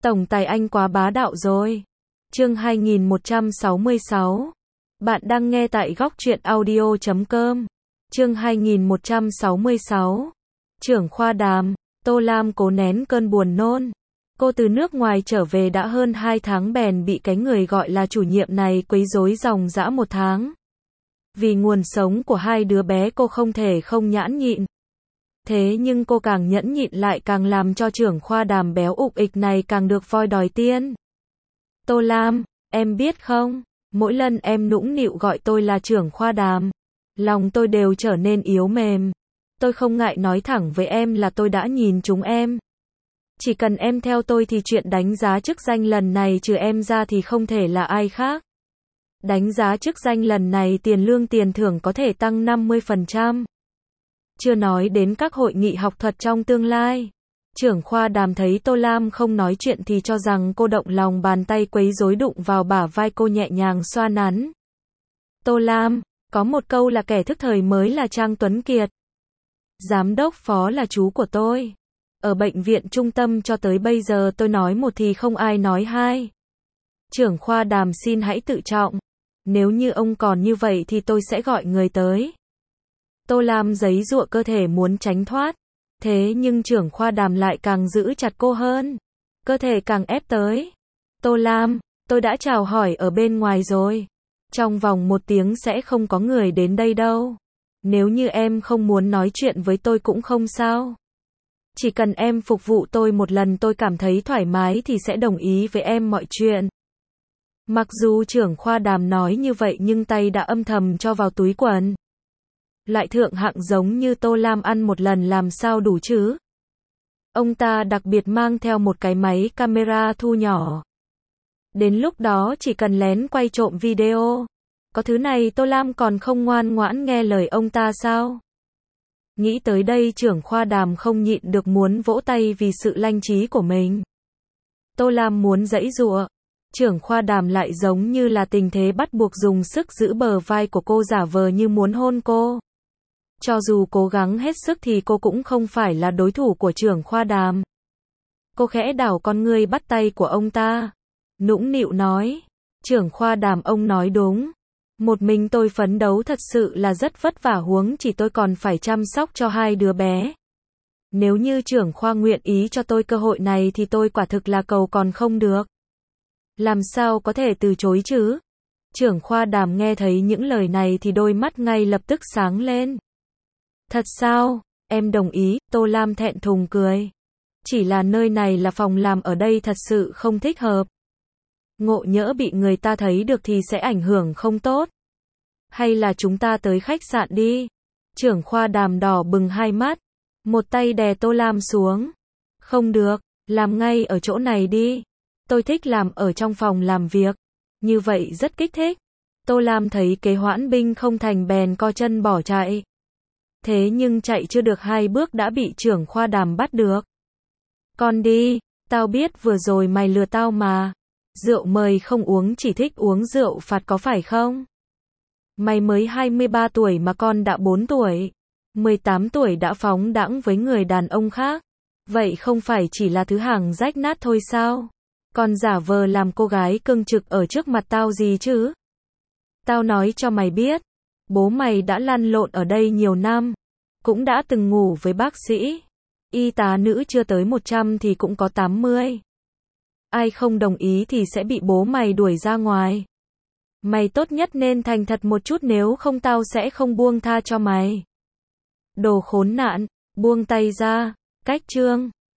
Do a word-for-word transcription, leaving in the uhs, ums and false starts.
Tổng tài anh quá bá đạo rồi. Chương hai nghìn một trăm sáu mươi sáu. Bạn đang nghe tại góc truyện audio chấm com. Chương hai nghìn một trăm sáu mươi sáu. Trưởng khoa Đàm, Tô Lam cố nén cơn buồn nôn. Cô từ nước ngoài trở về đã hơn hai tháng bèn bị cái người gọi là chủ nhiệm này quấy rối ròng rã một tháng. Vì nguồn sống của hai đứa bé cô không thể không nhẫn nhịn. Thế nhưng cô càng nhẫn nhịn lại càng làm cho trưởng khoa Đàm béo ục ịch này càng được voi đòi tiên. Tô Lam, em biết không, mỗi lần em nũng nịu gọi tôi là trưởng khoa Đàm, lòng tôi đều trở nên yếu mềm. Tôi không ngại nói thẳng với em là tôi đã nhìn chúng em. Chỉ cần em theo tôi thì chuyện đánh giá chức danh lần này trừ em ra thì không thể là ai khác. Đánh giá chức danh lần này tiền lương tiền thưởng có thể tăng năm mươi phần trăm. Chưa nói đến các hội nghị học thuật trong tương lai. Trưởng khoa Đàm thấy Tô Lam không nói chuyện thì cho rằng cô động lòng, bàn tay quấy rối đụng vào bả vai cô nhẹ nhàng xoa nắn. Tô Lam, có một câu là kẻ thức thời mới là Trang Tuấn Kiệt. Giám đốc phó là chú của tôi. Ở bệnh viện trung tâm cho tới bây giờ tôi nói một thì không ai nói hai. Trưởng khoa Đàm xin hãy tự trọng. Nếu như ông còn như vậy thì tôi sẽ gọi người tới. Tô Lam giãy giụa cơ thể muốn tránh thoát. Thế nhưng trưởng khoa Đàm lại càng giữ chặt cô hơn. Cơ thể càng ép tới. Tô Lam, tôi đã chào hỏi ở bên ngoài rồi. Trong vòng một tiếng sẽ không có người đến đây đâu. Nếu như em không muốn nói chuyện với tôi cũng không sao. Chỉ cần em phục vụ tôi một lần tôi cảm thấy thoải mái thì sẽ đồng ý với em mọi chuyện. Mặc dù trưởng khoa Đàm nói như vậy nhưng tay đã âm thầm cho vào túi quần. Lại thượng hạng giống như Tô Lam ăn một lần làm sao đủ chứ? Ông ta đặc biệt mang theo một cái máy camera thu nhỏ. Đến lúc đó chỉ cần lén quay trộm video. Có thứ này Tô Lam còn không ngoan ngoãn nghe lời ông ta sao? Nghĩ tới đây trưởng khoa Đàm không nhịn được muốn vỗ tay vì sự lanh trí của mình. Tô Lam muốn giãy giụa. Trưởng khoa Đàm lại giống như là tình thế bắt buộc dùng sức giữ bờ vai của cô giả vờ như muốn hôn cô. Cho dù cố gắng hết sức thì cô cũng không phải là đối thủ của trưởng khoa Đàm. Cô khẽ đảo con ngươi bắt tay của ông ta. Nũng nịu nói. Trưởng khoa Đàm, ông nói đúng. Một mình tôi phấn đấu thật sự là rất vất vả, huống chỉ tôi còn phải chăm sóc cho hai đứa bé. Nếu như trưởng khoa nguyện ý cho tôi cơ hội này thì tôi quả thực là cầu còn không được. Làm sao có thể từ chối chứ? Trưởng khoa Đàm nghe thấy những lời này thì đôi mắt ngay lập tức sáng lên. Thật sao? Em đồng ý, Tô Lam thẹn thùng cười. Chỉ là nơi này là phòng làm, ở đây thật sự không thích hợp. Ngộ nhỡ bị người ta thấy được thì sẽ ảnh hưởng không tốt. Hay là chúng ta tới khách sạn đi. Trưởng khoa Đàm đỏ bừng hai mắt. Một tay đè Tô Lam xuống. Không được, làm ngay ở chỗ này đi. Tôi thích làm ở trong phòng làm việc. Như vậy rất kích thích. Tô Lam thấy kế hoãn binh không thành bèn co chân bỏ chạy. Thế nhưng chạy chưa được hai bước đã bị trưởng khoa Đàm bắt được. Con đi, tao biết vừa rồi mày lừa tao mà. Rượu mời không uống, chỉ thích uống rượu phạt có phải không? Mày mới hai mươi ba tuổi mà con đã bốn tuổi. mười tám tuổi đã phóng đãng với người đàn ông khác. Vậy không phải chỉ là thứ hàng rách nát thôi sao? Còn giả vờ làm cô gái cưng trực ở trước mặt tao gì chứ? Tao nói cho mày biết. Bố mày đã lăn lộn ở đây nhiều năm. Cũng đã từng ngủ với bác sĩ. Y tá nữ chưa tới một trăm thì cũng có tám mươi. Ai không đồng ý thì sẽ bị bố mày đuổi ra ngoài. Mày tốt nhất nên thành thật một chút, nếu không tao sẽ không buông tha cho mày. Đồ khốn nạn, buông tay ra. Cách chương